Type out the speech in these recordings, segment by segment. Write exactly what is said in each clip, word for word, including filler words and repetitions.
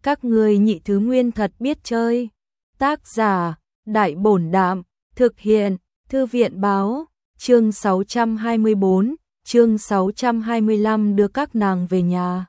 Các ngươi nhị thứ nguyên thật biết chơi. Tác giả, Đại Bổn Đạm, thực hiện, Thư viện Báo, chương sáu trăm hai mươi bốn, chương sáu trăm hai mươi lăm đưa các nàng về nhà.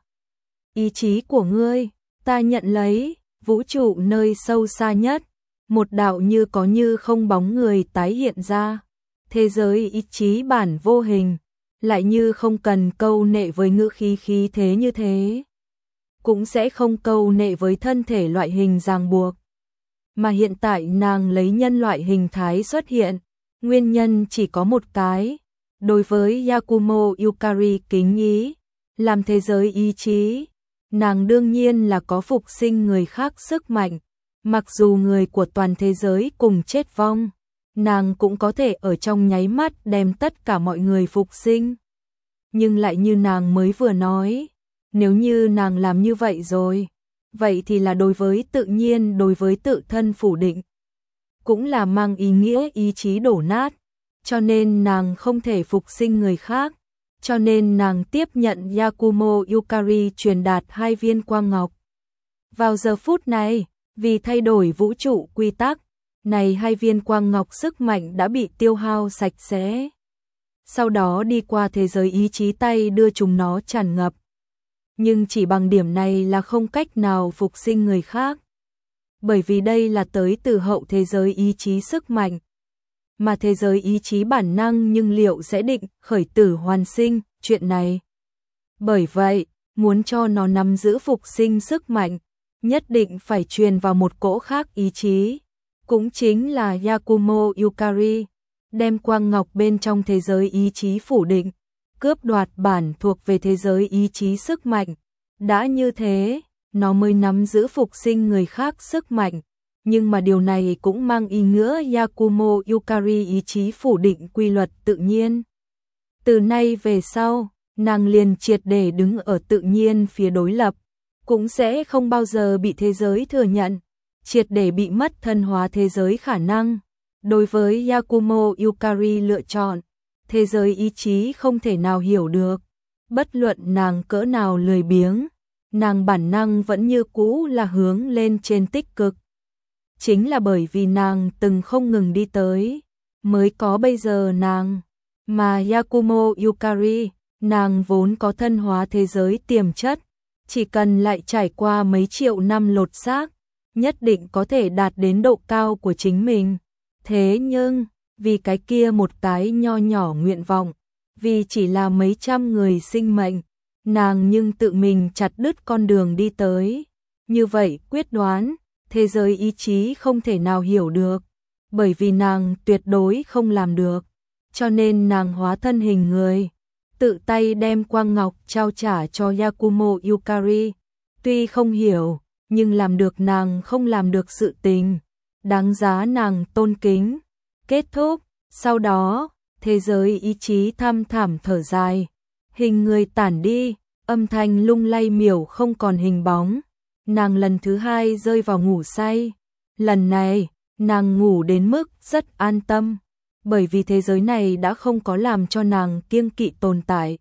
Ý chí của ngươi, ta nhận lấy, vũ trụ nơi sâu xa nhất, một đạo như có như không bóng người tái hiện ra. Thế giới ý chí bản vô hình, lại như không cần câu nệ với ngữ khí khí thế như thế. Cũng sẽ không câu nệ với thân thể loại hình ràng buộc. Mà hiện tại nàng lấy nhân loại hình thái xuất hiện, nguyên nhân chỉ có một cái. Đối với Yakumo Yukari kính ý, làm thế giới ý chí, nàng đương nhiên là có phục sinh người khác sức mạnh. Mặc dù người của toàn thế giới cùng chết vong, nàng cũng có thể ở trong nháy mắt đem tất cả mọi người phục sinh. Nhưng lại như nàng mới vừa nói, nếu như nàng làm như vậy rồi, vậy thì là đối với tự nhiên, đối với tự thân phủ định, cũng là mang ý nghĩa ý chí đổ nát, cho nên nàng không thể phục sinh người khác, cho nên nàng tiếp nhận Yakumo Yukari truyền đạt hai viên quang ngọc. Vào giờ phút này, vì thay đổi vũ trụ quy tắc, này hai viên quang ngọc sức mạnh đã bị tiêu hao sạch sẽ. Sau đó đi qua thế giới ý chí tay đưa chúng nó tràn ngập. Nhưng chỉ bằng điểm này là không cách nào phục sinh người khác. Bởi vì đây là tới từ hậu thế giới ý chí sức mạnh. Mà thế giới ý chí bản năng nhưng liệu sẽ định khởi tử hoàn sinh chuyện này. Bởi vậy, muốn cho nó nắm giữ phục sinh sức mạnh, nhất định phải truyền vào một cỗ khác ý chí. Cũng chính là Yakumo Yukari, đem quang ngọc bên trong thế giới ý chí phủ định, cướp đoạt bản thuộc về thế giới ý chí sức mạnh. Đã như thế, nó mới nắm giữ phục sinh người khác sức mạnh. Nhưng mà điều này cũng mang ý nghĩa Yakumo Yukari ý chí phủ định quy luật tự nhiên. Từ nay về sau, nàng liền triệt để đứng ở tự nhiên phía đối lập, cũng sẽ không bao giờ bị thế giới thừa nhận, triệt để bị mất thân hóa thế giới khả năng. Đối với Yakumo Yukari lựa chọn, thế giới ý chí không thể nào hiểu được, bất luận nàng cỡ nào lười biếng, nàng bản năng vẫn như cũ là hướng lên trên tích cực. Chính là bởi vì nàng từng không ngừng đi tới, mới có bây giờ nàng. Mà Yakumo Yukari, nàng vốn có thân hóa thế giới tiềm chất, chỉ cần lại trải qua mấy triệu năm lột xác, nhất định có thể đạt đến độ cao của chính mình. Thế nhưng, vì cái kia một cái nho nhỏ nguyện vọng, vì chỉ là mấy trăm người sinh mệnh, nàng nhưng tự mình chặt đứt con đường đi tới. Như vậy quyết đoán, thế giới ý chí không thể nào hiểu được, bởi vì nàng tuyệt đối không làm được. Cho nên nàng hóa thân hình người, tự tay đem quang ngọc trao trả cho Yakumo Yukari. Tuy không hiểu, nhưng làm được nàng không làm được sự tình, đáng giá nàng tôn kính. Kết thúc, sau đó, thế giới ý chí thăm thẳm thở dài, hình người tản đi, âm thanh lung lay miểu không còn hình bóng. Nàng lần thứ hai rơi vào ngủ say. Lần này, nàng ngủ đến mức rất an tâm, bởi vì thế giới này đã không có làm cho nàng kiêng kỵ tồn tại.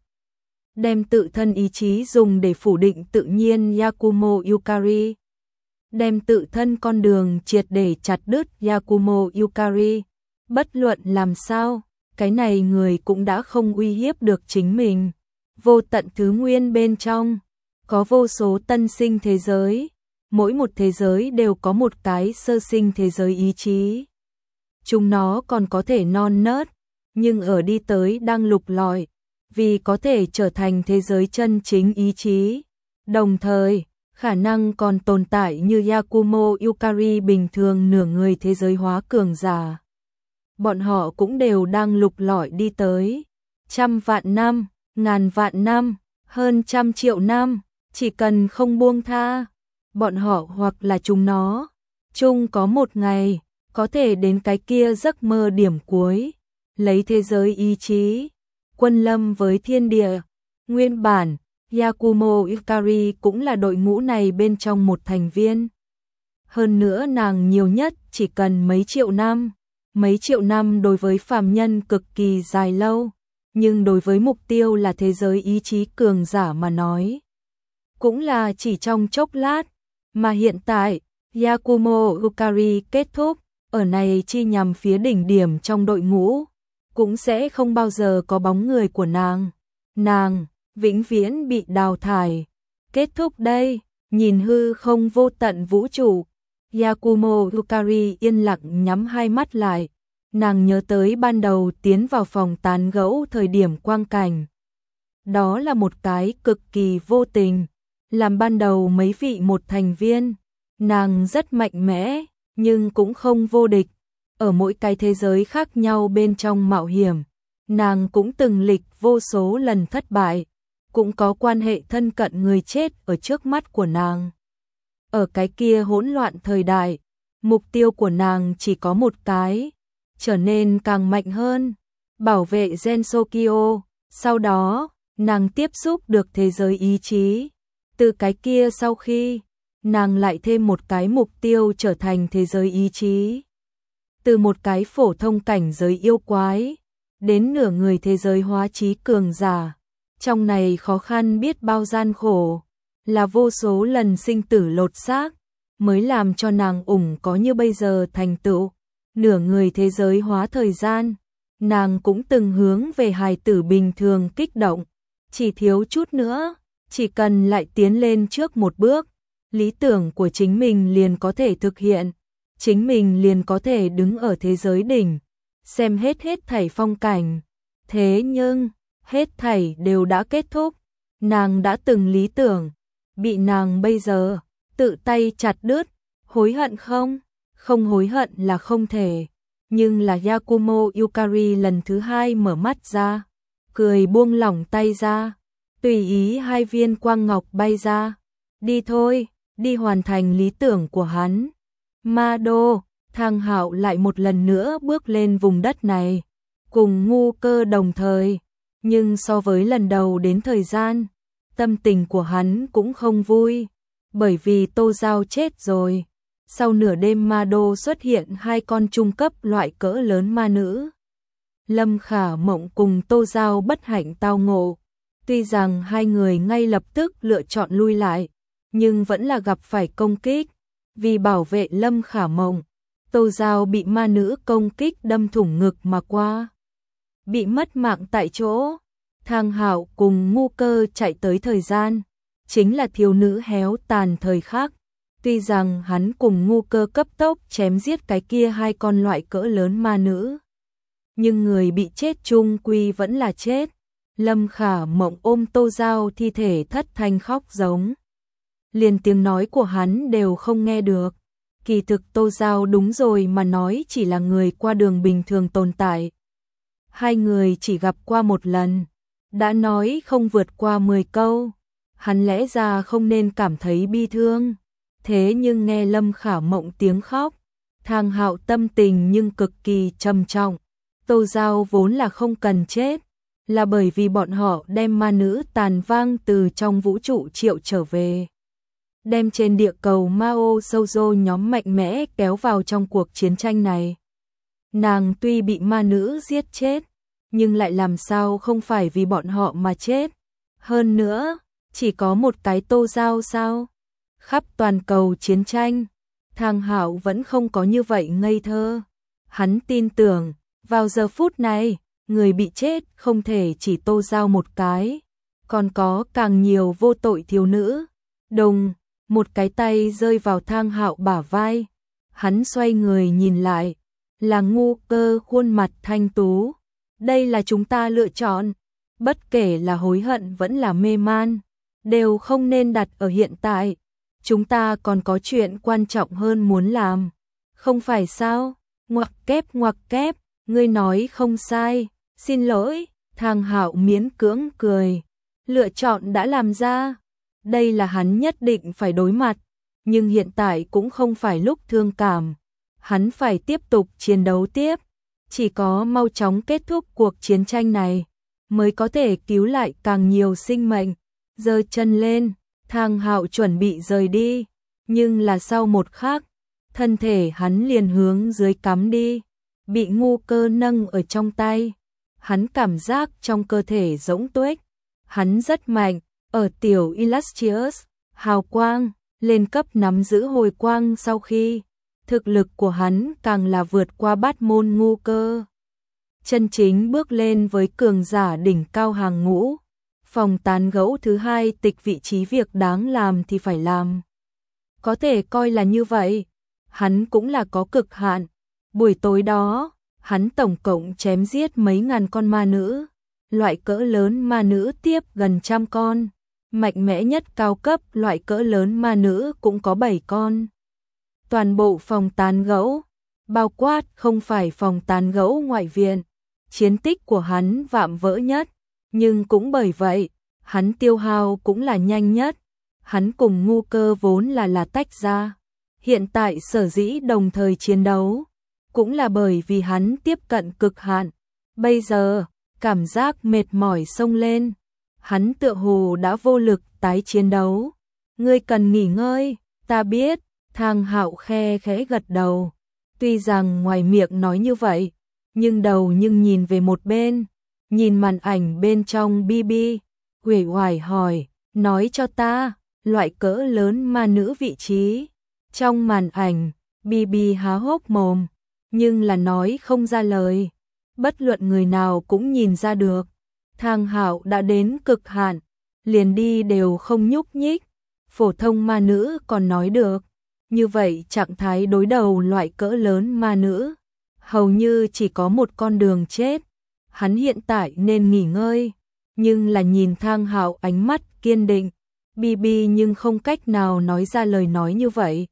Đem tự thân ý chí dùng để phủ định tự nhiên Yakumo Yukari. Đem tự thân con đường triệt để chặt đứt Yakumo Yukari. Bất luận làm sao, cái này người cũng đã không uy hiếp được chính mình. Vô tận thứ nguyên bên trong, có vô số tân sinh thế giới. Mỗi một thế giới đều có một cái sơ sinh thế giới ý chí. Chúng nó còn có thể non nớt, nhưng ở đi tới đang lục lọi, vì có thể trở thành thế giới chân chính ý chí. Đồng thời, khả năng còn tồn tại như Yakumo Yukari bình thường nửa người thế giới hóa cường giả. Bọn họ cũng đều đang lục lọi đi tới. Trăm vạn năm, ngàn vạn năm, hơn trăm triệu năm, chỉ cần không buông tha, bọn họ hoặc là chúng nó, chung có một ngày, có thể đến cái kia giấc mơ điểm cuối, lấy thế giới ý chí, quân lâm với thiên địa. Nguyên bản, Yakumo Yukari cũng là đội ngũ này bên trong một thành viên. Hơn nữa nàng nhiều nhất chỉ cần mấy triệu năm. Mấy triệu năm đối với phàm nhân cực kỳ dài lâu, nhưng đối với mục tiêu là thế giới ý chí cường giả mà nói, cũng là chỉ trong chốc lát. Mà hiện tại, Yakumo Yukari kết thúc, ở này chi nhằm phía đỉnh điểm trong đội ngũ, cũng sẽ không bao giờ có bóng người của nàng. Nàng, vĩnh viễn bị đào thải. Kết thúc đây, nhìn hư không vô tận vũ trụ, Yakumo Yukari yên lặng nhắm hai mắt lại. Nàng nhớ tới ban đầu tiến vào phòng tán gẫu thời điểm quang cảnh. Đó là một cái cực kỳ vô tình, làm ban đầu mấy vị một thành viên. Nàng rất mạnh mẽ, nhưng cũng không vô địch. Ở mỗi cái thế giới khác nhau bên trong mạo hiểm, nàng cũng từng lịch vô số lần thất bại, cũng có quan hệ thân cận người chết ở trước mắt của nàng. Ở cái kia hỗn loạn thời đại, mục tiêu của nàng chỉ có một cái, trở nên càng mạnh hơn, bảo vệ Gensokyo. Sau đó, nàng tiếp xúc được thế giới ý chí. Từ cái kia sau khi, nàng lại thêm một cái mục tiêu trở thành thế giới ý chí. Từ một cái phổ thông cảnh giới yêu quái, đến nửa người thế giới hóa trí cường giả. Trong này khó khăn biết bao gian khổ, là vô số lần sinh tử lột xác, mới làm cho nàng ủng có như bây giờ thành tựu. Nửa người thế giới hóa thời gian, nàng cũng từng hướng về hài tử bình thường kích động, chỉ thiếu chút nữa, chỉ cần lại tiến lên trước một bước, lý tưởng của chính mình liền có thể thực hiện, chính mình liền có thể đứng ở thế giới đỉnh, xem hết hết thảy phong cảnh. Thế nhưng, hết thảy đều đã kết thúc, nàng đã từng lý tưởng, bị nàng bây giờ tự tay chặt đứt. Hối hận không? Không hối hận là không thể. Nhưng là Yakumo Yukari lần thứ hai mở mắt ra, cười buông lỏng tay ra, tùy ý hai viên quang ngọc bay ra. Đi thôi, đi hoàn thành lý tưởng của hắn. Ma Đô, Thang Hạo lại một lần nữa bước lên vùng đất này, cùng Ngu Cơ đồng thời. Nhưng so với lần đầu đến thời gian, tâm tình của hắn cũng không vui, bởi vì Tô Giao chết rồi. Sau nửa đêm Ma Đô xuất hiện hai con trung cấp loại cỡ lớn ma nữ. Lâm Khả Mộng cùng Tô Giao bất hạnh tao ngộ. Tuy rằng hai người ngay lập tức lựa chọn lui lại, nhưng vẫn là gặp phải công kích. Vì bảo vệ Lâm Khả Mộng, Tô Giao bị ma nữ công kích đâm thủng ngực mà qua, bị mất mạng tại chỗ. Thang Hạo cùng Ngu Cơ chạy tới thời gian, chính là thiếu nữ héo tàn thời khắc. Tuy rằng hắn cùng Ngu Cơ cấp tốc chém giết cái kia hai con loại cỡ lớn ma nữ, nhưng người bị chết chung quy vẫn là chết. Lâm Khả Mộng ôm Tô Giao thi thể thất thanh khóc giống, liền tiếng nói của hắn đều không nghe được. Kỳ thực Tô Giao đúng rồi mà nói chỉ là người qua đường bình thường tồn tại. Hai người chỉ gặp qua một lần, đã nói không vượt qua mười câu, hắn lẽ ra không nên cảm thấy bi thương. Thế nhưng nghe Lâm Khả Mộng tiếng khóc, Thang Hạo tâm tình nhưng cực kỳ trầm trọng. Tô Giao vốn là không cần chết, là bởi vì bọn họ đem ma nữ tàn vang từ trong vũ trụ triệu trở về, đem trên địa cầu Mao Shoujo nhóm mạnh mẽ kéo vào trong cuộc chiến tranh này. Nàng tuy bị ma nữ giết chết, nhưng lại làm sao không phải vì bọn họ mà chết. Hơn nữa, chỉ có một cái Tô Giao sao? Khắp toàn cầu chiến tranh, Thang Hạo vẫn không có như vậy ngây thơ. Hắn tin tưởng, vào giờ phút này, người bị chết không thể chỉ Tô Giao một cái, còn có càng nhiều vô tội thiếu nữ. Đùng, một cái tay rơi vào Thang Hạo bả vai. Hắn xoay người nhìn lại, là Ngu Cơ khuôn mặt thanh tú. Đây là chúng ta lựa chọn, bất kể là hối hận vẫn là mê man, đều không nên đặt ở hiện tại. Chúng ta còn có chuyện quan trọng hơn muốn làm, không phải sao? Ngoặc kép ngoặc kép, ngươi nói không sai, xin lỗi. Thang Hạo miễn cưỡng cười, lựa chọn đã làm ra, đây là hắn nhất định phải đối mặt, nhưng hiện tại cũng không phải lúc thương cảm, hắn phải tiếp tục chiến đấu tiếp, chỉ có mau chóng kết thúc cuộc chiến tranh này mới có thể cứu lại càng nhiều sinh mệnh. Giơ chân lên, Thang Hạo chuẩn bị rời đi, nhưng là sau một khắc, thân thể hắn liền hướng dưới cắm đi, bị Ngu Cơ nâng ở trong tay. Hắn cảm giác trong cơ thể rỗng tuếch, hắn rất mạnh, ở tiểu Illustrious, hào quang, lên cấp nắm giữ hồi quang sau khi, thực lực của hắn càng là vượt qua bát môn ngu cơ. Chân chính bước lên với cường giả đỉnh cao hàng ngũ. Phòng tán gẫu thứ hai tịch vị trí việc đáng làm thì phải làm. Có thể coi là như vậy, hắn cũng là có cực hạn. Buổi tối đó, hắn tổng cộng chém giết mấy ngàn con ma nữ, loại cỡ lớn ma nữ tiếp gần trăm con, mạnh mẽ nhất cao cấp loại cỡ lớn ma nữ cũng có bảy con. Toàn bộ phòng tán gẫu, bao quát không phải phòng tán gẫu ngoại viện, chiến tích của hắn vạm vỡ nhất, nhưng cũng bởi vậy, hắn tiêu hao cũng là nhanh nhất. Hắn cùng ngu cơ vốn là là tách ra, hiện tại sở dĩ đồng thời chiến đấu, cũng là bởi vì hắn tiếp cận cực hạn. Bây giờ, cảm giác mệt mỏi xông lên, hắn tựa hồ đã vô lực tái chiến đấu. Ngươi cần nghỉ ngơi, ta biết. Thang Hạo khe khẽ gật đầu, tuy rằng ngoài miệng nói như vậy, nhưng đầu nhưng nhìn về một bên, nhìn màn ảnh bên trong bê bê, uể oải hỏi, nói cho ta, loại cỡ lớn ma nữ vị trí. Trong màn ảnh, bê bê há hốc mồm, nhưng là nói không ra lời, bất luận người nào cũng nhìn ra được. Thang Hạo đã đến cực hạn, liền đi đều không nhúc nhích, phổ thông ma nữ còn nói được. Như vậy trạng thái đối đầu loại cỡ lớn ma nữ, hầu như chỉ có một con đường chết. Hắn hiện tại nên nghỉ ngơi, nhưng là nhìn Thang Hạo ánh mắt kiên định, bê bê nhưng không cách nào nói ra lời nói như vậy.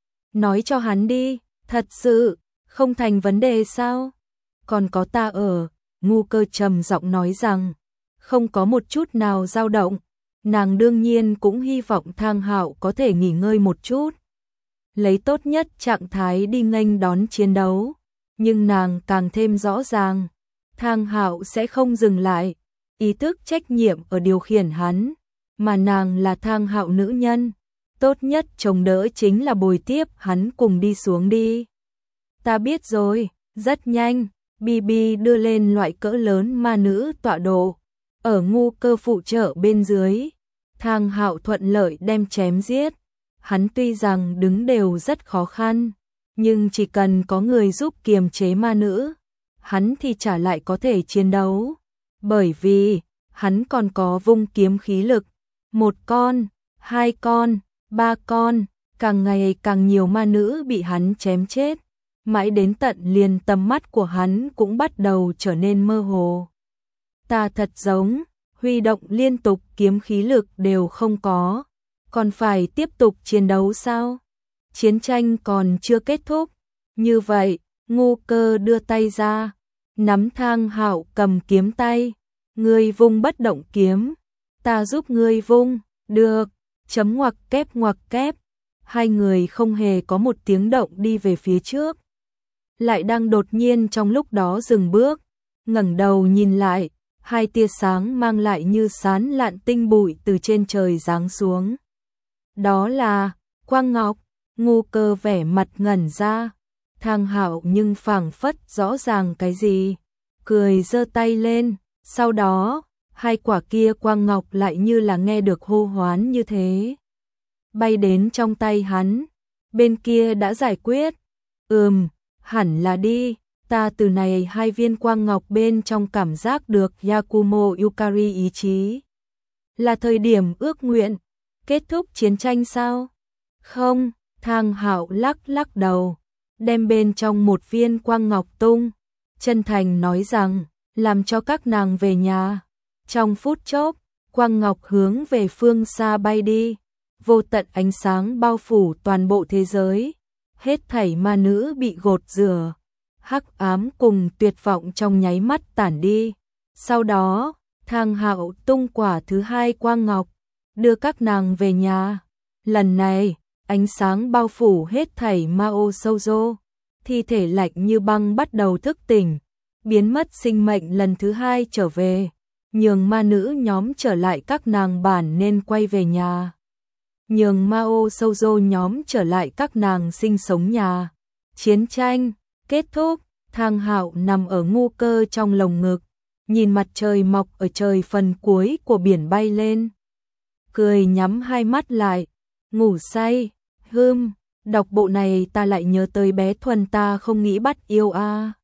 Nói cho hắn đi, thật sự, không thành vấn đề sao? Còn có ta ở, ngu cơ trầm giọng nói rằng, không có một chút nào dao động. Nàng đương nhiên cũng hy vọng Thang Hạo có thể nghỉ ngơi một chút, lấy tốt nhất trạng thái đi nghênh đón chiến đấu, nhưng nàng càng thêm rõ ràng, Thang Hạo sẽ không dừng lại, ý thức trách nhiệm ở điều khiển hắn, mà nàng là Thang Hạo nữ nhân, tốt nhất chống đỡ chính là bồi tiếp hắn cùng đi xuống đi. Ta biết rồi, rất nhanh, bê bê đưa lên loại cỡ lớn ma nữ tọa độ, ở ngu cơ phụ trợ bên dưới, Thang Hạo thuận lợi đem chém giết. Hắn tuy rằng đứng đều rất khó khăn, nhưng chỉ cần có người giúp kiềm chế ma nữ, hắn thì trả lại có thể chiến đấu. Bởi vì, hắn còn có vung kiếm khí lực. Một con, hai con, ba con, càng ngày càng nhiều ma nữ bị hắn chém chết. Mãi đến tận liền tầm mắt của hắn cũng bắt đầu trở nên mơ hồ. Ta thật giống, huy động liên tục kiếm khí lực đều không có. Còn phải tiếp tục chiến đấu sao? Chiến tranh còn chưa kết thúc. Như vậy, ngu cơ đưa tay ra, nắm Thang Hạo cầm kiếm tay. Ngươi vung bất động kiếm, ta giúp ngươi vung, được, chấm ngoặc kép ngoặc kép. Hai người không hề có một tiếng động đi về phía trước. Lại đang đột nhiên trong lúc đó dừng bước, ngẩng đầu nhìn lại, hai tia sáng mang lại như sán lạn tinh bụi từ trên trời giáng xuống. Đó là quang ngọc. Ngu cơ vẻ mặt ngẩn ra, Thang Hạo nhưng phảng phất rõ ràng cái gì, cười giơ tay lên, sau đó, hai quả kia quang ngọc lại như là nghe được hô hoán như thế. Bay đến trong tay hắn, bên kia đã giải quyết. Ừm, hẳn là đi, ta từ này hai viên quang ngọc bên trong cảm giác được Yakumo Yukari ý chí. Là thời điểm ước nguyện, kết thúc chiến tranh sao? Không, Thang Hạo lắc lắc đầu, đem bên trong một viên quang ngọc tung, chân thành nói rằng, làm cho các nàng về nhà. Trong phút chốc, quang ngọc hướng về phương xa bay đi, vô tận ánh sáng bao phủ toàn bộ thế giới, hết thảy ma nữ bị gột rửa, hắc ám cùng tuyệt vọng trong nháy mắt tản đi. Sau đó, Thang Hạo tung quả thứ hai quang ngọc, đưa các nàng về nhà. Lần này, ánh sáng bao phủ hết thảy Mao Shoujo, thi thể lạnh như băng bắt đầu thức tỉnh, biến mất sinh mệnh lần thứ hai trở về, nhường ma nữ nhóm trở lại các nàng bản nên quay về nhà. Nhường Mao Shoujo nhóm trở lại các nàng sinh sống nhà. Chiến tranh kết thúc, Thang Hạo nằm ở ngu cơ trong lồng ngực, nhìn mặt trời mọc ở trời phần cuối của biển bay lên, cười nhắm hai mắt lại, ngủ say, hưm, đọc bộ này ta lại nhớ tới bé Thuần ta không nghĩ bắt yêu a.